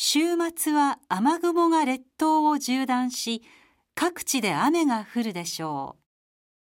週末は雨雲が列島を縦断し、各地で雨が降るでしょう。